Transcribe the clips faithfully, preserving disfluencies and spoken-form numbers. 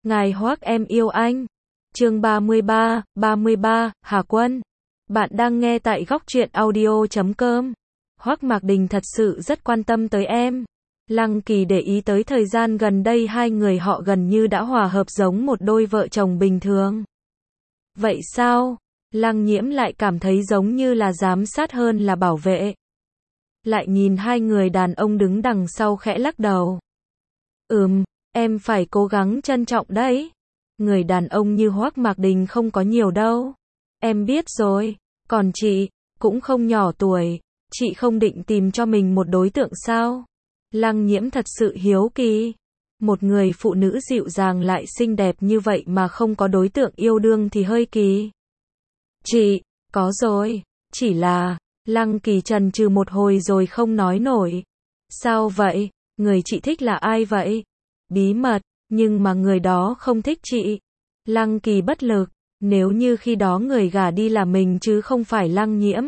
Ngài Hoác em yêu anh. Chương ba mươi ba, ba mươi ba, Hà Quân. Bạn đang nghe tại góc truyện audio chấm com. Hoác Mạc Đình thật sự rất quan tâm tới em. Lăng Kỳ để ý tới thời gian gần đây hai người họ gần như đã hòa hợp giống một đôi vợ chồng bình thường. Vậy sao? Lăng Nhiễm lại cảm thấy giống như là giám sát hơn là bảo vệ. Lại nhìn hai người đàn ông đứng đằng sau khẽ lắc đầu. Ừm, em phải cố gắng trân trọng đấy. Người đàn ông như Hoác Mạc Đình không có nhiều đâu. Em biết rồi, còn chị, cũng không nhỏ tuổi, chị không định tìm cho mình một đối tượng sao? Lăng Nhiễm thật sự hiếu kỳ. Một người phụ nữ dịu dàng lại xinh đẹp như vậy mà không có đối tượng yêu đương thì hơi kỳ. Chị, có rồi, chỉ là, Lăng Kỳ chần chừ một hồi rồi không nói nổi. Sao vậy? Người chị thích là ai vậy? Bí mật, nhưng mà người đó không thích chị. Lăng Kỳ bất lực, nếu như khi đó người gả đi là mình chứ không phải Lăng Nhiễm.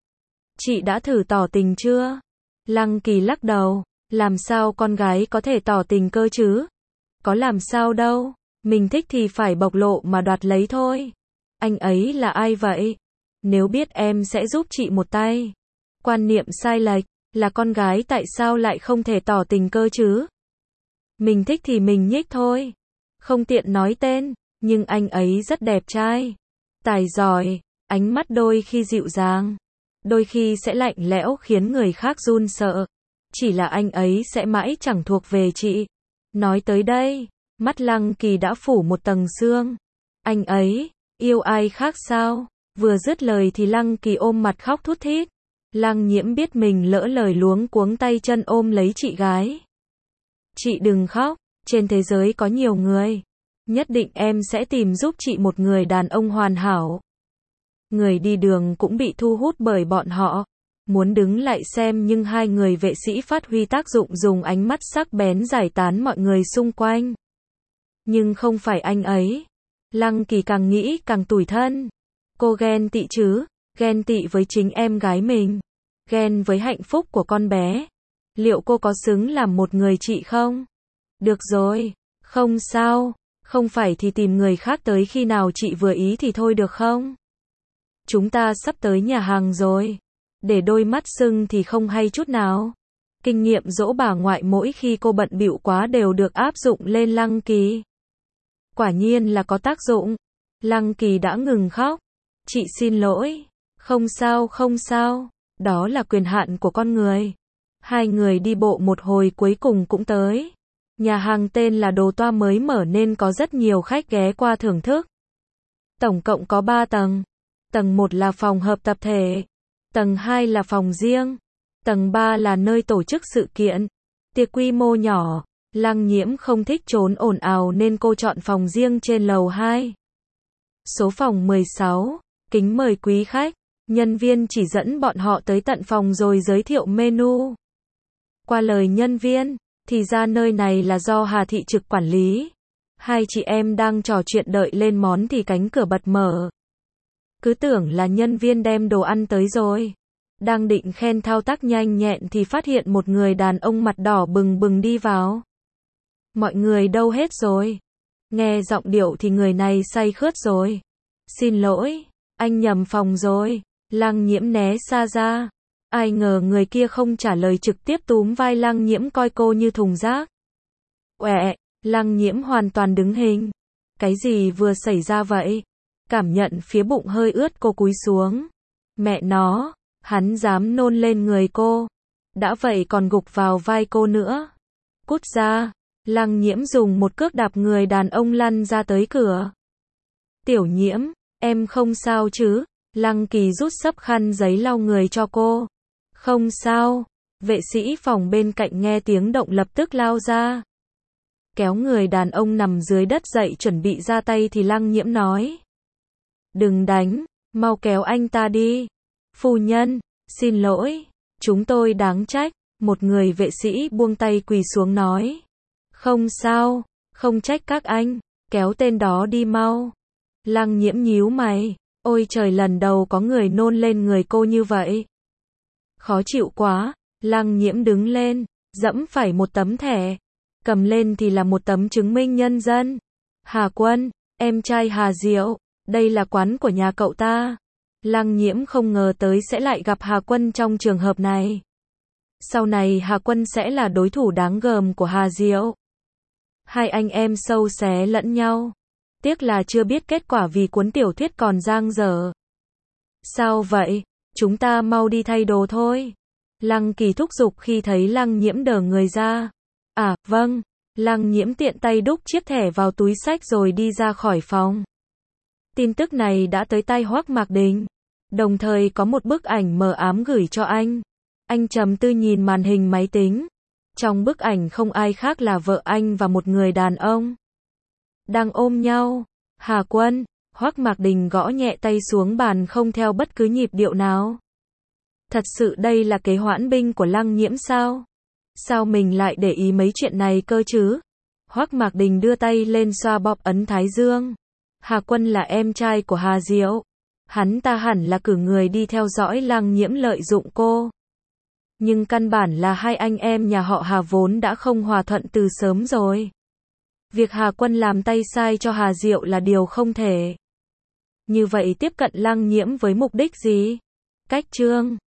Chị đã thử tỏ tình chưa? Lăng Kỳ lắc đầu, làm sao con gái có thể tỏ tình cơ chứ? Có làm sao đâu, mình thích thì phải bộc lộ mà đoạt lấy thôi. Anh ấy là ai vậy? Nếu biết em sẽ giúp chị một tay. Quan niệm sai lệch, là con gái tại sao lại không thể tỏ tình cơ chứ? Mình thích thì mình nhích thôi. Không tiện nói tên, nhưng anh ấy rất đẹp trai. Tài giỏi, ánh mắt đôi khi dịu dàng, đôi khi sẽ lạnh lẽo khiến người khác run sợ. Chỉ là anh ấy sẽ mãi chẳng thuộc về chị. Nói tới đây, mắt Lăng Kỳ đã phủ một tầng sương. Anh ấy, yêu ai khác sao? Vừa dứt lời thì Lăng Kỳ ôm mặt khóc thút thít. Lăng Nhiễm biết mình lỡ lời luống cuống tay chân ôm lấy chị gái. Chị đừng khóc, trên thế giới có nhiều người. Nhất định em sẽ tìm giúp chị một người đàn ông hoàn hảo. Người đi đường cũng bị thu hút bởi bọn họ. Muốn đứng lại xem nhưng hai người vệ sĩ phát huy tác dụng dùng ánh mắt sắc bén giải tán mọi người xung quanh. Nhưng không phải anh ấy. Lăng Kỳ càng nghĩ càng tủi thân. Cô ghen tị chứ, ghen tị với chính em gái mình. Ghen với hạnh phúc của con bé. Liệu cô có xứng làm một người chị không? Được rồi, không sao, không phải thì tìm người khác tới khi nào chị vừa ý thì thôi được không? Chúng ta sắp tới nhà hàng rồi. Để đôi mắt sưng thì không hay chút nào. Kinh nghiệm dỗ bà ngoại mỗi khi cô bận bịu quá đều được áp dụng lên Lăng Kỳ. Quả nhiên là có tác dụng. Lăng Kỳ đã ngừng khóc. Chị xin lỗi. Không sao không sao. Đó là quyền hạn của con người. Hai người đi bộ một hồi cuối cùng cũng tới. Nhà hàng tên là Đồ Toa mới mở nên có rất nhiều khách ghé qua thưởng thức. Tổng cộng có ba tầng. Tầng một là phòng hợp tập thể. Tầng hai là phòng riêng. Tầng ba là nơi tổ chức sự kiện. Tiệc quy mô nhỏ. Lăng Nhiễm không thích trốn ồn ào nên cô chọn phòng riêng trên lầu hai. Số phòng mười sáu. Kính mời quý khách. Nhân viên chỉ dẫn bọn họ tới tận phòng rồi giới thiệu menu. Qua lời nhân viên, thì ra nơi này là do Hà Thị trực quản lý. Hai chị em đang trò chuyện đợi lên món thì cánh cửa bật mở. Cứ tưởng là nhân viên đem đồ ăn tới rồi. Đang định khen thao tác nhanh nhẹn thì phát hiện một người đàn ông mặt đỏ bừng bừng đi vào. Mọi người đâu hết rồi? Nghe giọng điệu thì người này say khướt rồi. Xin lỗi, anh nhầm phòng rồi. Lăng Nhiễm né xa ra. Ai ngờ người kia không trả lời trực tiếp túm vai Lăng Nhiễm coi cô như thùng rác. Uẹ, Lăng Nhiễm hoàn toàn đứng hình. Cái gì vừa xảy ra vậy? Cảm nhận phía bụng hơi ướt cô cúi xuống. Mẹ nó, hắn dám nôn lên người cô. Đã vậy còn gục vào vai cô nữa. Cút ra. Lăng Nhiễm dùng một cước đạp người đàn ông lăn ra tới cửa. Tiểu Nhiễm, em không sao chứ? Lăng Kỳ rút xấp khăn giấy lau người cho cô. Không sao. Vệ sĩ phòng bên cạnh nghe tiếng động lập tức lao ra. Kéo người đàn ông nằm dưới đất dậy chuẩn bị ra tay thì Lăng Nhiễm nói. Đừng đánh, mau kéo anh ta đi. Phu nhân, xin lỗi, chúng tôi đáng trách. Một người vệ sĩ buông tay quỳ xuống nói. Không sao, không trách các anh, kéo tên đó đi mau. Lăng Nhiễm nhíu mày. Ôi trời, lần đầu có người nôn lên người cô như vậy. Khó chịu quá. Lăng Nhiễm đứng lên, dẫm phải một tấm thẻ. Cầm lên thì là một tấm chứng minh nhân dân. Hà Quân, em trai Hà Diệu, đây là quán của nhà cậu ta. Lăng Nhiễm không ngờ tới sẽ lại gặp Hà Quân trong trường hợp này. Sau này Hà Quân sẽ là đối thủ đáng gờm của Hà Diệu. Hai anh em sâu xé lẫn nhau. Tiếc là chưa biết kết quả vì cuốn tiểu thuyết còn dang dở. Sao vậy? Chúng ta mau đi thay đồ thôi. Lăng Kỳ thúc giục khi thấy Lăng Nhiễm đờ người ra. À, vâng. Lăng Nhiễm tiện tay đúc chiếc thẻ vào túi xách rồi đi ra khỏi phòng. Tin tức này đã tới tai Hoắc Mạc Đình. Đồng thời có một bức ảnh mờ ám gửi cho anh. Anh trầm tư nhìn màn hình máy tính. Trong bức ảnh không ai khác là vợ anh và một người đàn ông. Đang ôm nhau. Hà Quân, Hoắc Mạc Đình gõ nhẹ tay xuống bàn không theo bất cứ nhịp điệu nào. Thật sự đây là kế hoãn binh của Lăng Nhiễm sao? Sao mình lại để ý mấy chuyện này cơ chứ? Hoắc Mạc Đình đưa tay lên xoa bóp ấn thái dương. Hà Quân là em trai của Hà Diệu. Hắn ta hẳn là cử người đi theo dõi Lăng Nhiễm lợi dụng cô. Nhưng căn bản là hai anh em nhà họ Hà vốn đã không hòa thuận từ sớm rồi. Việc Hà Quân làm tay sai cho Hà Diệu là điều không thể. Như vậy tiếp cận Lăng Nhiễm với mục đích gì? Cách chương